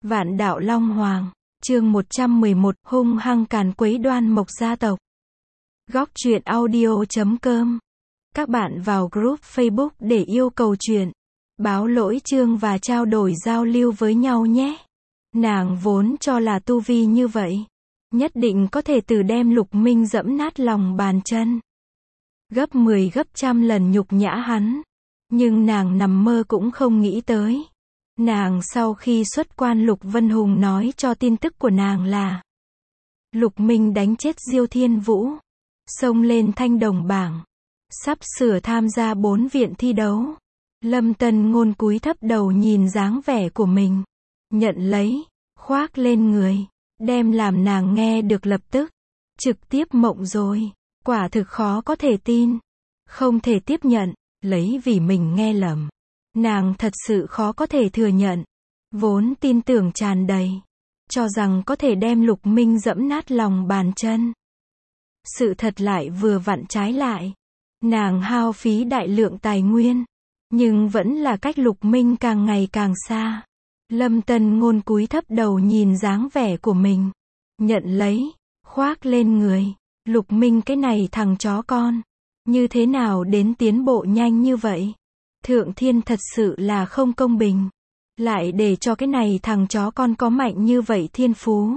Vạn đạo Long Hoàng, chương 111, hung hăng càn quấy Đoan Mộc gia tộc. Góc truyện audio.com. Các bạn vào group Facebook để yêu cầu chuyện, báo lỗi chương và trao đổi giao lưu với nhau nhé. Nàng vốn cho là tu vi như vậy, nhất định có thể từ đem Lục Minh dẫm nát lòng bàn chân. Gấp 10 gấp trăm lần nhục nhã hắn. Nhưng nàng nằm mơ cũng không nghĩ tới. Nàng sau khi xuất quan, Lục Vân Hùng nói cho tin tức của nàng là Lục Minh đánh chết Diêu Thiên Vũ, xông lên thanh đồng bảng, sắp sửa tham gia 4 viện thi đấu. Lâm Tân Ngôn cúi thấp đầu nhìn dáng vẻ của mình, nhận lấy, khoác lên người, đem làm nàng nghe được lập tức trực tiếp mộng rồi. Quả thực khó có thể tin, không thể tiếp nhận, lấy vì mình nghe lầm. Nàng thật sự khó có thể thừa nhận, vốn tin tưởng tràn đầy, cho rằng có thể đem Lục Minh dẫm nát lòng bàn chân. Sự thật lại vừa vặn trái lại. Nàng hao phí đại lượng tài nguyên, nhưng vẫn là cách Lục Minh càng ngày càng xa. Lâm Tân Ngôn cúi thấp đầu nhìn dáng vẻ của mình, nhận lấy, khoác lên người. Lục Minh cái này thằng chó con, như thế nào đến tiến bộ nhanh như vậy? Thượng thiên thật sự là không công bình, lại để cho cái này thằng chó con có mạnh như vậy thiên phú.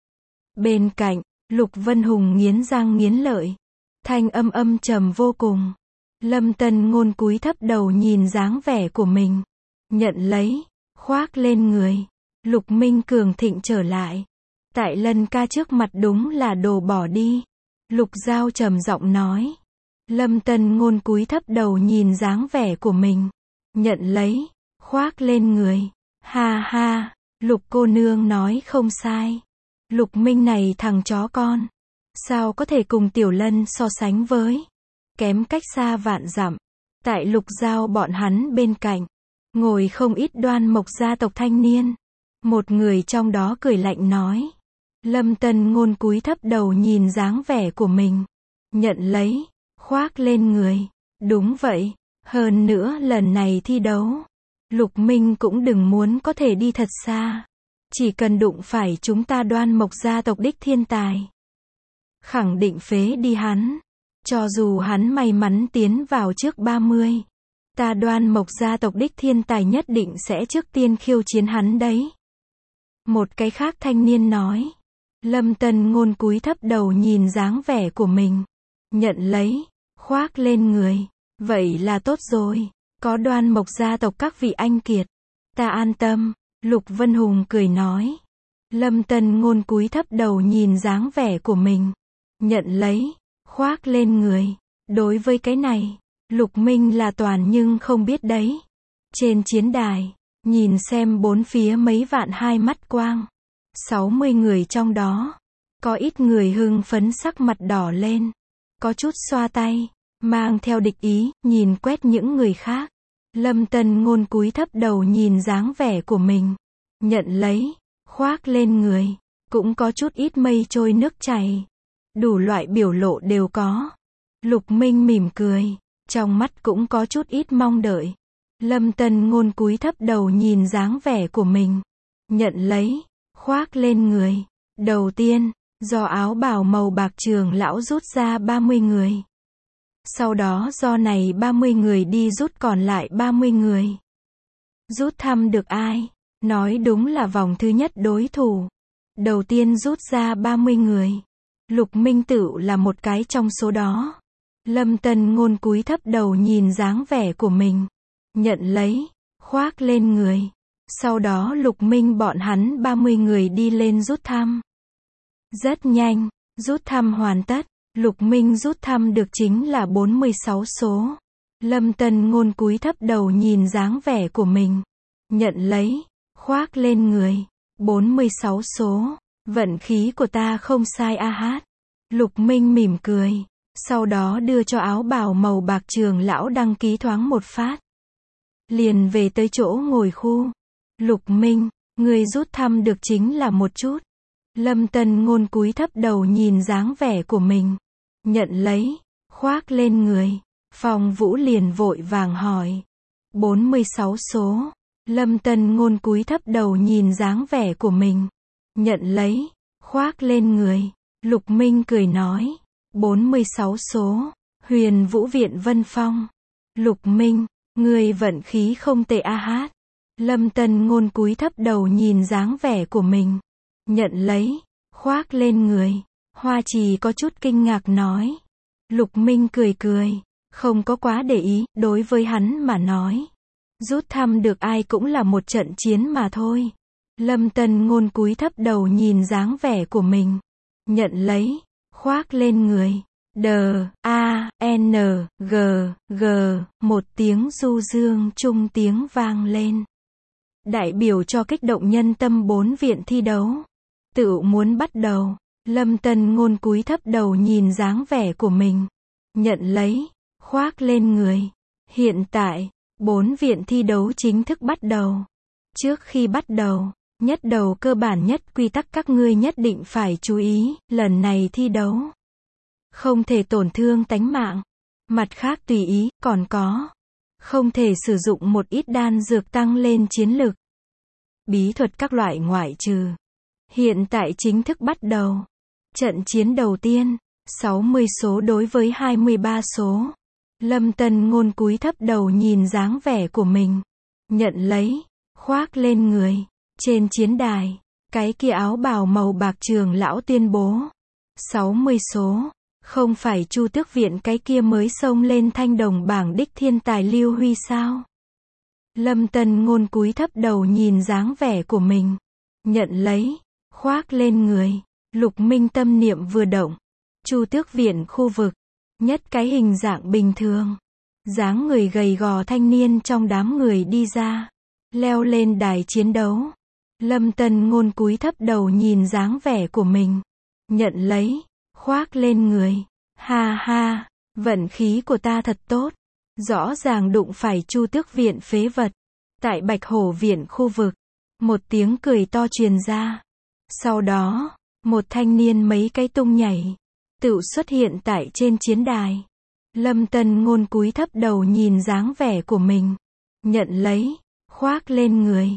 Bên cạnh, Lục Vân Hùng nghiến răng nghiến lợi, thanh âm âm trầm vô cùng. Lâm Tân Ngôn cúi thấp đầu nhìn dáng vẻ của mình, nhận lấy, khoác lên người. Lục Minh cường thịnh trở lại, tại Lân ca trước mặt đúng là đồ bỏ đi. Lục Giao trầm giọng nói. Lâm Tân Ngôn cúi thấp đầu nhìn dáng vẻ của mình, nhận lấy, khoác lên người. Ha ha, Lục cô nương nói không sai. Lục Minh này thằng chó con, sao có thể cùng Tiểu Lân so sánh với? Kém cách xa vạn dặm. Tại Lục Giao bọn hắn bên cạnh, ngồi không ít Đoan Mộc gia tộc thanh niên. Một người trong đó cười lạnh nói. Lâm Tân Ngôn cúi thấp đầu nhìn dáng vẻ của mình, nhận lấy, khoác lên người. Đúng vậy, hơn nữa lần này thi đấu, Lục Minh cũng đừng muốn có thể đi thật xa. Chỉ cần đụng phải chúng ta Đoan Mộc gia tộc đích thiên tài, khẳng định phế đi hắn. Cho dù hắn may mắn tiến vào trước 30, ta Đoan Mộc gia tộc đích thiên tài nhất định sẽ trước tiên khiêu chiến hắn đấy. Một cái khác thanh niên nói. Lâm Tân Ngôn cúi thấp đầu nhìn dáng vẻ của mình, nhận lấy, khoác lên người. Vậy là tốt rồi, có Đoan Mộc gia tộc các vị anh kiệt, ta an tâm. Lục Vân Hùng cười nói. Lâm Tân Ngôn cúi thấp đầu nhìn dáng vẻ của mình, nhận lấy, khoác lên người. Đối với cái này, Lục Minh là toàn nhưng không biết đấy. Trên chiến đài, nhìn xem bốn phía mấy vạn hai mắt quang, 60 người trong đó, có ít người hưng phấn sắc mặt đỏ lên, có chút xoa tay, mang theo địch ý, nhìn quét những người khác. Lâm Tân Ngôn cúi thấp đầu nhìn dáng vẻ của mình, nhận lấy, khoác lên người. Cũng có chút ít mây trôi nước chảy, đủ loại biểu lộ đều có. Lục Minh mỉm cười, trong mắt cũng có chút ít mong đợi. Lâm Tân Ngôn cúi thấp đầu nhìn dáng vẻ của mình, nhận lấy, khoác lên người. Đầu tiên, do áo bào màu bạc trưởng lão rút ra 30 người. Sau đó do này 30 người đi rút còn lại 30 người. Rút thăm được ai? Nói đúng là vòng thứ nhất đối thủ. Đầu tiên rút ra 30 người. Lục Minh Tựu là một cái trong số đó. Lâm Tân Ngôn cúi thấp đầu nhìn dáng vẻ của mình, nhận lấy, khoác lên người. Sau đó Lục Minh bọn hắn 30 người đi lên rút thăm. Rất nhanh, rút thăm hoàn tất. Lục Minh rút thăm được chính là 46 số. Lâm Tân Ngôn cúi thấp đầu nhìn dáng vẻ của mình, nhận lấy, khoác lên người. 46 số, vận khí của ta không sai a hát. Lục Minh mỉm cười, sau đó đưa cho áo bào màu bạc trưởng lão đăng ký thoáng một phát. Liền về tới chỗ ngồi khu. Lục Minh, người rút thăm được chính là một chút. Lâm Tân Ngôn cúi thấp đầu nhìn dáng vẻ của mình, nhận lấy, khoác lên người. Phong Vũ liền vội vàng hỏi. 46 số. Lâm Tân Ngôn cúi thấp đầu nhìn dáng vẻ của mình. Nhận lấy, khoác lên người. Lục Minh cười nói. 46 số. Huyền Vũ Viện Vân Phong. Lục Minh, người vận khí không tệ a hát. Lâm Tân Ngôn cúi thấp đầu nhìn dáng vẻ của mình. Nhận lấy, khoác lên người. Hoa Trì có chút kinh ngạc nói. Lục Minh cười cười, không có quá để ý, đối với hắn mà nói. Rút thăm được ai cũng là một trận chiến mà thôi. Lâm Tân Ngôn cúi thấp đầu nhìn dáng vẻ của mình. Nhận lấy, khoác lên người. D-A-N-G, G, một tiếng du dương trung tiếng vang lên. Đại biểu cho kích động nhân tâm 4 viện thi đấu. Tự muốn bắt đầu. Lâm Tân Ngôn cúi thấp đầu nhìn dáng vẻ của mình. Nhận lấy, khoác lên người. Hiện tại, 4 viện thi đấu chính thức bắt đầu. Trước khi bắt đầu, nhất đầu cơ bản nhất quy tắc các ngươi nhất định phải chú ý, lần này thi đấu không thể tổn thương tánh mạng. Mặt khác tùy ý, còn có, không thể sử dụng một ít đan dược tăng lên chiến lực. Bí thuật các loại ngoại trừ. Hiện tại chính thức bắt đầu. Trận chiến đầu tiên, 60 số đối với 23 số. Lâm Tân Ngôn cúi thấp đầu nhìn dáng vẻ của mình. Nhận lấy, khoác lên người. Trên chiến đài, cái kia áo bào màu bạc trưởng lão tuyên bố. 60 số. Không phải Chu Tước Viện cái kia mới xông lên thanh đồng bảng đích thiên tài Lưu Huy sao? Lâm Tân Ngôn cúi thấp đầu nhìn dáng vẻ của mình. Nhận lấy, khoác lên người. Lục Minh tâm niệm vừa động. Chu Tước Viện khu vực. Nhất cái hình dạng bình thường. Dáng người gầy gò thanh niên trong đám người đi ra. Leo lên đài chiến đấu. Lâm Tân Ngôn cúi thấp đầu nhìn dáng vẻ của mình. Nhận lấy, khoác lên người. Ha ha, vận khí của ta thật tốt. Rõ ràng đụng phải Chu Tước Viện phế vật. Tại Bạch Hổ Viện khu vực. Một tiếng cười to truyền ra. Sau đó, một thanh niên mấy cái tung nhảy. Tự xuất hiện tại trên chiến đài. Lâm Tân Ngôn cúi thấp đầu nhìn dáng vẻ của mình. Nhận lấy, khoác lên người.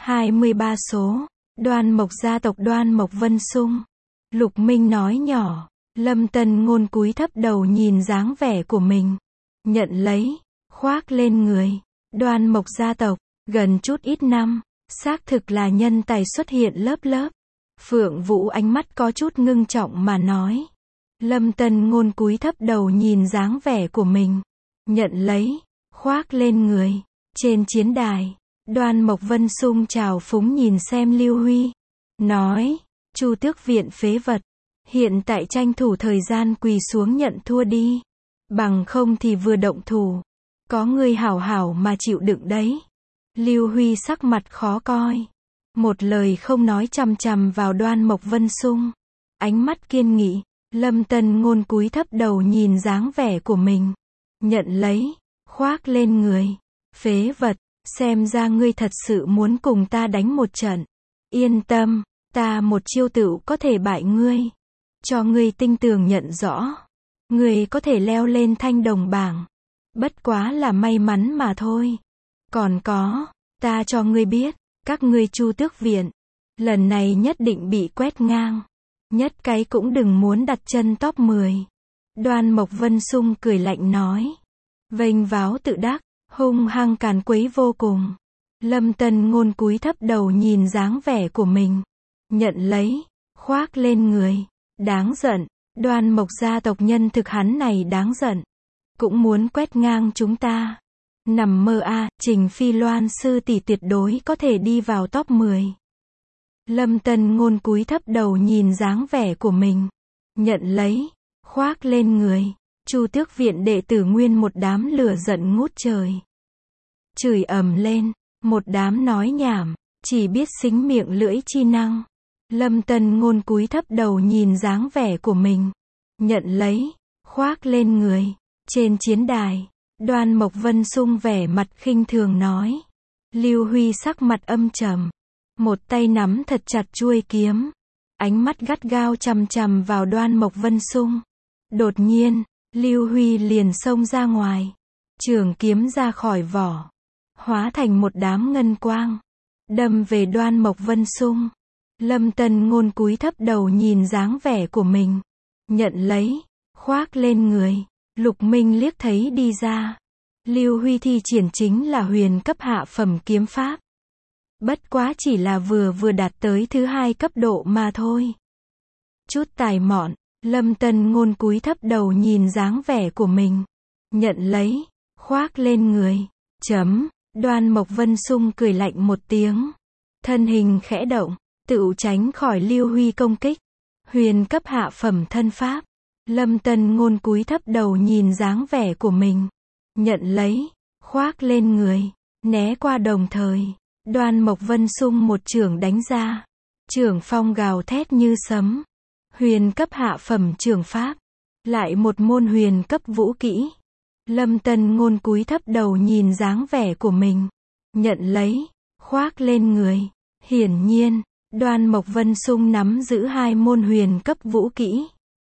23 số. Đoan Mộc gia tộc Đoan Mộc Vân Sung. Lục Minh nói nhỏ. Lâm Tân Ngôn cúi thấp đầu nhìn dáng vẻ của mình. Nhận lấy, khoác lên người. Đoan Mộc gia tộc, gần chút ít năm, xác thực là nhân tài xuất hiện lớp lớp. Phượng Vũ ánh mắt có chút ngưng trọng mà nói. Lâm Tân Ngôn cúi thấp đầu nhìn dáng vẻ của mình. Nhận lấy, khoác lên người. Trên chiến đài, Đoan Mộc Vân Sung chào phúng nhìn xem Lưu Huy. Nói, Chu Tước Viện phế vật. Hiện tại tranh thủ thời gian quỳ xuống nhận thua đi. Bằng không thì vừa động thủ. Có người hảo hảo mà chịu đựng đấy. Lưu Huy sắc mặt khó coi. Một lời không nói chằm chằm vào Đoan Mộc Vân Sung. Ánh mắt kiên nghị. Lâm Tân Ngôn cúi thấp đầu nhìn dáng vẻ của mình. Nhận lấy, khoác lên người. Phế vật, xem ra ngươi thật sự muốn cùng ta đánh một trận. Yên tâm, ta một chiêu tựu có thể bại ngươi. Cho ngươi tinh tường nhận rõ. Ngươi có thể leo lên thanh đồng bảng. Bất quá là may mắn mà thôi. Còn có, ta cho ngươi biết, các ngươi Chu Tước Viện, lần này nhất định bị quét ngang. Nhất cái cũng đừng muốn đặt chân top 10. Đoan Mộc Vân Sung cười lạnh nói. Vênh váo tự đắc, hung hăng càn quấy vô cùng. Lâm Tân Ngôn cúi thấp đầu nhìn dáng vẻ của mình. Nhận lấy, khoác lên người. Đáng giận, Đoan Mộc gia tộc nhân thực hắn này đáng giận. Cũng muốn quét ngang chúng ta. Nằm mơ a, Trình Phi Loan sư tỷ tuyệt đối có thể đi vào top 10. Lâm Tân Ngôn cúi thấp đầu nhìn dáng vẻ của mình. Nhận lấy, khoác lên người. Chu Tước Viện đệ tử nguyên một đám lửa giận ngút trời. Chửi ầm lên, một đám nói nhảm, chỉ biết xính miệng lưỡi chi năng. Lâm Tân Ngôn cúi thấp đầu nhìn dáng vẻ của mình. Nhận lấy, khoác lên người. Trên chiến đài, Đoan Mộc Vân Sung vẻ mặt khinh thường nói. Lưu Huy sắc mặt âm trầm. Một tay nắm thật chặt chuôi kiếm. Ánh mắt gắt gao chằm chằm vào Đoan Mộc Vân Sung. Đột nhiên, Lưu Huy liền xông ra ngoài. Trường kiếm ra khỏi vỏ. hóa thành một đám ngân quang, đâm về Đoan Mộc Vân Sung. Lâm Tân Ngôn cúi thấp đầu nhìn dáng vẻ của mình, nhận lấy, khoác lên người. Lục Minh liếc thấy đi ra. Lưu Huy thi triển chính là huyền cấp hạ phẩm kiếm pháp. Bất quá chỉ là vừa đạt tới thứ 2 cấp độ mà thôi. Chút tài mọn, Lâm Tân Ngôn cúi thấp đầu nhìn dáng vẻ của mình, nhận lấy, khoác lên người. Đoan Mộc Vân Sung cười lạnh một tiếng, thân hình khẽ động, tự tránh khỏi Lưu Huy công kích. Huyền cấp hạ phẩm thân pháp. Lâm Tân Ngôn cúi thấp đầu nhìn dáng vẻ của mình, nhận lấy, khoác lên người, né qua đồng thời. Đoan Mộc Vân Sung một chưởng đánh ra, chưởng phong gào thét như sấm. Huyền cấp hạ phẩm chưởng pháp, lại một môn huyền cấp vũ kỹ. Lâm Tân Ngôn cúi thấp đầu nhìn dáng vẻ của mình, nhận lấy, khoác lên người. Hiển nhiên, Đoan Mộc Vân Sung nắm giữ 2 môn huyền cấp vũ kỹ.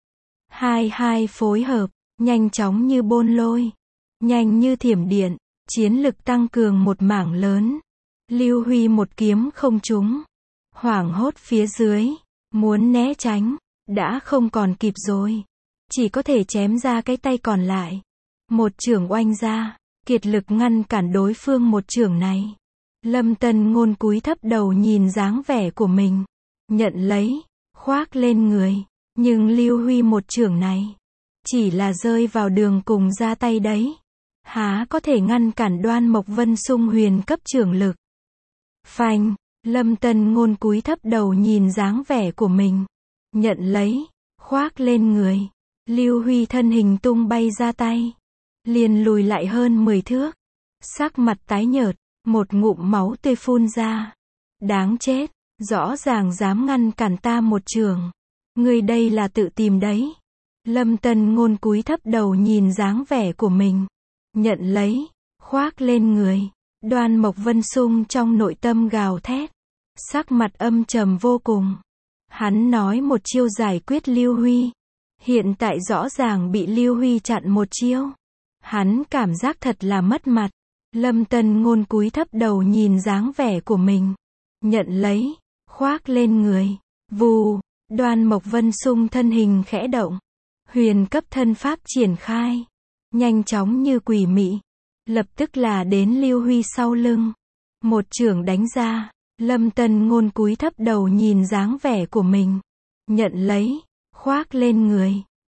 Hai phối hợp, nhanh chóng như bôn lôi, nhanh như thiểm điện, chiến lực tăng cường một mảng lớn. Lưu Huy một kiếm không trúng, hoảng hốt phía dưới, muốn né tránh, đã không còn kịp rồi, chỉ có thể chém ra cái tay còn lại. Một chưởng oanh ra, kiệt lực ngăn cản đối phương một chưởng này. Lâm Tân Ngôn cúi thấp đầu nhìn dáng vẻ của mình, nhận lấy, khoác lên người. Nhưng Lưu Huy một chưởng này, chỉ là rơi vào đường cùng ra tay đấy, há có thể ngăn cản Đoan Mộc Vân Sung huyền cấp chưởng lực. Phanh, Lâm Tân Ngôn cúi thấp đầu nhìn dáng vẻ của mình, nhận lấy, khoác lên người. Lưu Huy thân hình tung bay ra tay, liền lùi lại hơn 10 thước, sắc mặt tái nhợt, một ngụm máu tươi phun ra. Đáng chết, rõ ràng dám ngăn cản ta một chưởng. Ngươi đây là tự tìm đấy. Lâm Tân Ngôn cúi thấp đầu nhìn dáng vẻ của mình, nhận lấy, khoác lên người. Đoan Mộc Vân Sung trong nội tâm gào thét, sắc mặt âm trầm vô cùng. Hắn nói một chiêu giải quyết Lưu Huy, hiện tại rõ ràng bị Lưu Huy chặn một chiêu. Hắn cảm giác thật là mất mặt. Lâm Tân Ngôn cúi thấp đầu nhìn dáng vẻ của mình, nhận lấy, khoác lên người. Vù, Đoan Mộc Vân Sung thân hình khẽ động, huyền cấp thân pháp triển khai, nhanh chóng như quỷ mị, lập tức là đến Lưu Huy sau lưng. Một chưởng đánh ra, Lâm Tân Ngôn cúi thấp đầu nhìn dáng vẻ của mình, nhận lấy, khoác lên người.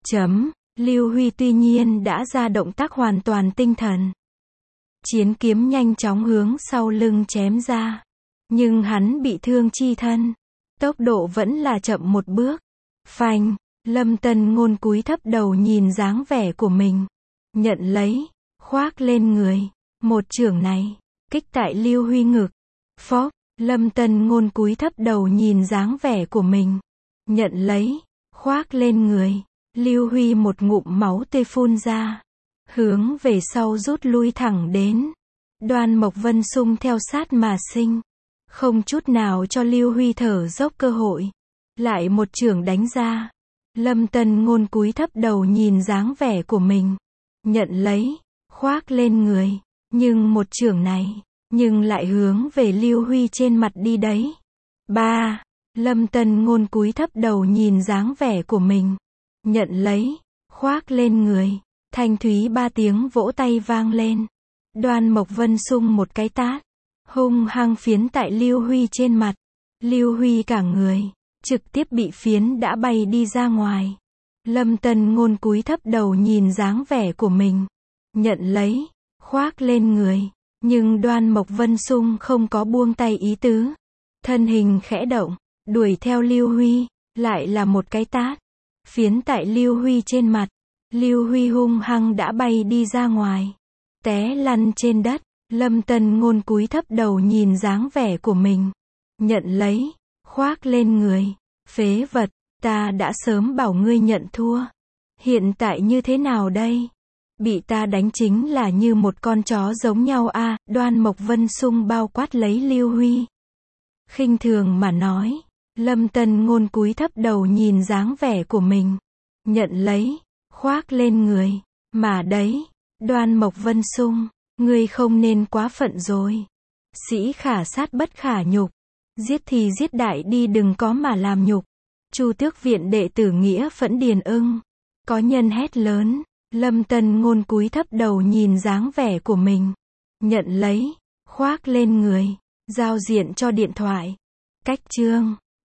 Lưu Huy tuy nhiên đã ra động tác hoàn toàn tinh thần, chiến kiếm nhanh chóng hướng sau lưng chém ra, nhưng hắn bị thương chi thân, tốc độ vẫn là chậm một bước. Phanh, Lâm Tân Ngôn cúi thấp đầu nhìn dáng vẻ của mình, nhận lấy, khoác lên người. Một chưởng này, kích tại Lưu Huy ngực. Phốc, Lâm Tân Ngôn cúi thấp đầu nhìn dáng vẻ của mình, nhận lấy, khoác lên người. Lưu Huy một ngụm máu tươi phun ra, hướng về sau rút lui thẳng đến. Đoan Mộc Vân Sung theo sát mà sinh, không chút nào cho Lưu Huy thở dốc cơ hội. Lại một chưởng đánh ra. Lâm Tân Ngôn cúi thấp đầu nhìn dáng vẻ của mình, nhận lấy, khoác lên người. Nhưng một chưởng này, nhưng lại hướng về Lưu Huy trên mặt đi đấy. Lâm Tân Ngôn cúi thấp đầu nhìn dáng vẻ của mình, nhận lấy, khoác lên người. Thanh thúy 3 tiếng vỗ tay vang lên. Đoan Mộc Vân Sung một cái tát, hung hăng phiến tại Lưu Huy trên mặt. Lưu Huy cả người, trực tiếp bị phiến đã bay đi ra ngoài. Lâm Tân Ngôn cúi thấp đầu nhìn dáng vẻ của mình, nhận lấy, khoác lên người. Nhưng Đoan Mộc Vân Sung không có buông tay ý tứ. Thân hình khẽ động, đuổi theo Lưu Huy, lại là một cái tát, phiến tại Lưu Huy trên mặt. Lưu Huy hung hăng đã bay đi ra ngoài, té lăn trên đất. Lâm Tân Ngôn cúi thấp đầu nhìn dáng vẻ của mình, nhận lấy, khoác lên người. Phế vật, ta đã sớm bảo ngươi nhận thua. Hiện tại như thế nào đây? Bị ta đánh chính là như một con chó giống nhau a. Đoan Mộc Vân Sung bao quát lấy Lưu Huy, khinh thường mà nói. Lâm Tân Ngôn cúi thấp đầu nhìn dáng vẻ của mình, nhận lấy, khoác lên người. Mà đấy, Đoan Mộc Vân Sung Ngươi không nên quá phận rồi. Sĩ khả sát bất khả nhục. Giết thì giết đại đi, đừng có mà làm nhục. Chu Tước viện đệ tử Nghĩa Phẫn Điền ưng. Có nhân hét lớn. Lâm Tân Ngôn cúi thấp đầu nhìn dáng vẻ của mình. Nhận lấy. Khoác lên người. Giao diện cho điện thoại. Cách chương.